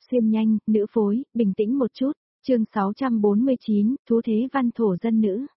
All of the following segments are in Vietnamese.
xuyên nhanh, nữ phối, bình tĩnh một chút, chương 649, Thú thế văn thổ dân nữ.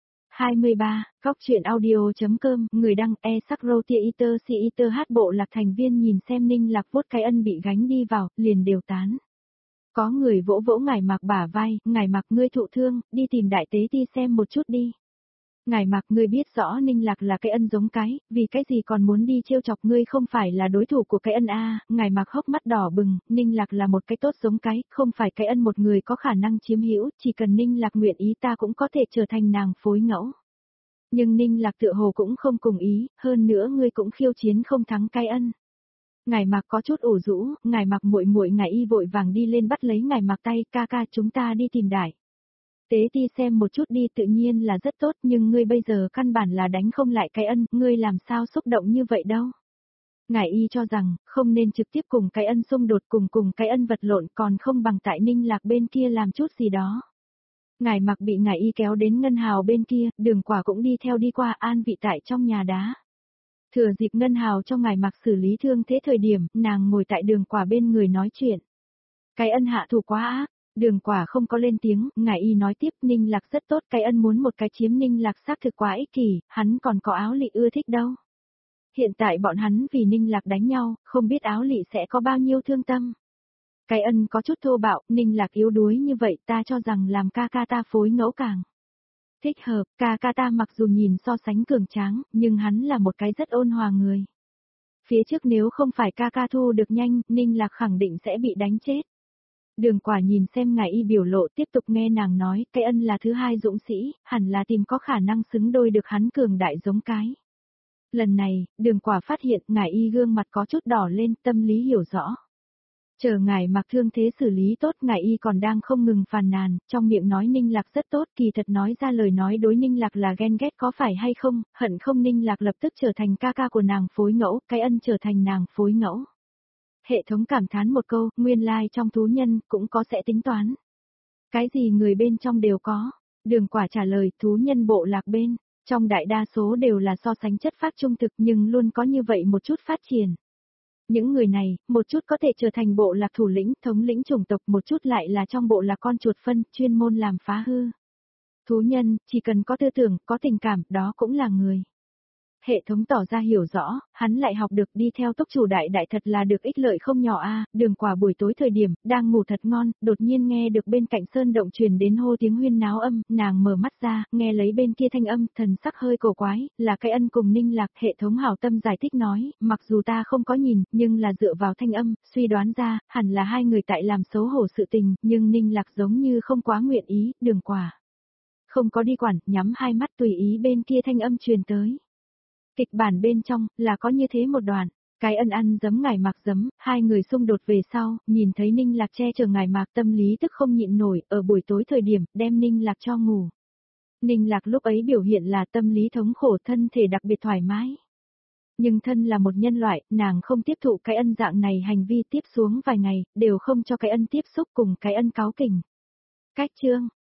23, góc chuyện audio.com, người đăng e-sắc-rô-tia-iter si-iter hát bộ lạc thành viên nhìn xem Ninh Lạc vuốt cái ân bị gánh đi vào, liền đều tán. Có người vỗ vỗ Ngải Mạc bả vai, Ngải Mạc ngươi thụ thương, đi tìm đại tế ti xem một chút đi. Ngải Mạc ngươi biết rõ Ninh Lạc là cái ân giống cái, vì cái gì còn muốn đi trêu chọc ngươi không phải là đối thủ của cái ân a. Ngải Mạc hốc mắt đỏ bừng, Ninh Lạc là một cái tốt giống cái, không phải cái ân một người có khả năng chiếm hữu, chỉ cần Ninh Lạc nguyện ý ta cũng có thể trở thành nàng phối ngẫu. Nhưng Ninh Lạc tựa hồ cũng không cùng ý, hơn nữa ngươi cũng khiêu chiến không thắng cái ân. Ngải Mạc có chút ủ rũ, Ngải Mạc muội muội Ngải Y vội vàng đi lên bắt lấy Ngải Mạc tay, ca ca chúng ta đi tìm đại tế ti xem một chút đi, tự nhiên là rất tốt, nhưng ngươi bây giờ căn bản là đánh không lại cái ân, ngươi làm sao xúc động như vậy đâu. Ngải Y cho rằng, không nên trực tiếp cùng cái ân xung đột, cùng cái ân vật lộn, còn không bằng tại Ninh Lạc bên kia làm chút gì đó. Ngải Mạc bị Ngải Y kéo đến Ngân Hào bên kia, Đường Quả cũng đi theo đi qua an vị tại trong nhà đá. Thừa dịp Ngân Hào cho Ngải Mạc xử lý thương thế thời điểm, nàng ngồi tại Đường Quả bên người nói chuyện. Cái ân hạ thủ quá ác. Đường Quả không có lên tiếng, Ngải Y nói tiếp, Ninh Lạc rất tốt, cái ân muốn một cái chiếm Ninh Lạc xác thực quá ích kỷ, hắn còn có Áo Lị ưa thích đâu. Hiện tại bọn hắn vì Ninh Lạc đánh nhau, không biết Áo Lị sẽ có bao nhiêu thương tâm. Cái ân có chút thô bạo, Ninh Lạc yếu đuối như vậy, ta cho rằng làm ca ca ta phối ngẫu càng thích hợp, ca ca ta mặc dù nhìn so sánh cường tráng, nhưng hắn là một cái rất ôn hòa người. Phía trước nếu không phải ca ca thu được nhanh, Ninh Lạc khẳng định sẽ bị đánh chết. Đường Quả nhìn xem Ngải Y biểu lộ, tiếp tục nghe nàng nói, cái ân là thứ hai dũng sĩ, hẳn là tìm có khả năng xứng đôi được hắn cường đại giống cái. Lần này, Đường Quả phát hiện Ngải Y gương mặt có chút đỏ lên, tâm lý hiểu rõ. Chờ Ngải Mạc thương thế xử lý tốt, Ngải Y còn đang không ngừng phàn nàn, trong miệng nói Ninh Lạc rất tốt, kỳ thật nói ra lời nói đối Ninh Lạc là ghen ghét có phải hay không, hận không Ninh Lạc lập tức trở thành ca ca của nàng phối ngẫu, cái ân trở thành nàng phối ngẫu. Hệ thống cảm thán một câu, nguyên lai trong thú nhân cũng có sẽ tính toán. Cái gì người bên trong đều có. Đường Quả trả lời, thú nhân bộ lạc bên, trong đại đa số đều là so sánh chất phác trung thực nhưng luôn có như vậy một chút phát triển. Những người này, một chút có thể trở thành bộ lạc thủ lĩnh, thống lĩnh chủng tộc, một chút lại là trong bộ lạc con chuột phân, chuyên môn làm phá hư. Thú nhân, chỉ cần có tư tưởng, có tình cảm, đó cũng là người. Hệ thống tỏ ra hiểu rõ, hắn lại học được đi theo túc chủ đại thật là được ích lợi không nhỏ a. Đường Quả buổi tối thời điểm, đang ngủ thật ngon, đột nhiên nghe được bên cạnh sơn động truyền đến hô tiếng huyên náo âm, nàng mở mắt ra, nghe lấy bên kia thanh âm, thần sắc hơi cổ quái, là cái ân cùng Ninh Lạc. Hệ thống hảo tâm giải thích nói, mặc dù ta không có nhìn, nhưng là dựa vào thanh âm, suy đoán ra, hẳn là hai người tại làm xấu hổ sự tình, nhưng Ninh Lạc giống như không quá nguyện ý. Đường Quả không có đi quản, nhắm hai mắt tùy ý bên kia thanh âm truyền tới. Kịch bản bên trong, là có như thế một đoạn, cái ân ăn giấm Ngải Mạc giấm, hai người xung đột về sau, nhìn thấy Ninh Lạc che chở Ngải Mạc, tâm lý tức không nhịn nổi, ở buổi tối thời điểm, đem Ninh Lạc cho ngủ. Ninh Lạc lúc ấy biểu hiện là tâm lý thống khổ, thân thể đặc biệt thoải mái. Nhưng thân là một nhân loại, nàng không tiếp thụ cái ân dạng này hành vi, tiếp xuống vài ngày, đều không cho cái ân tiếp xúc cùng cái ân cáu kỉnh. Cách chương.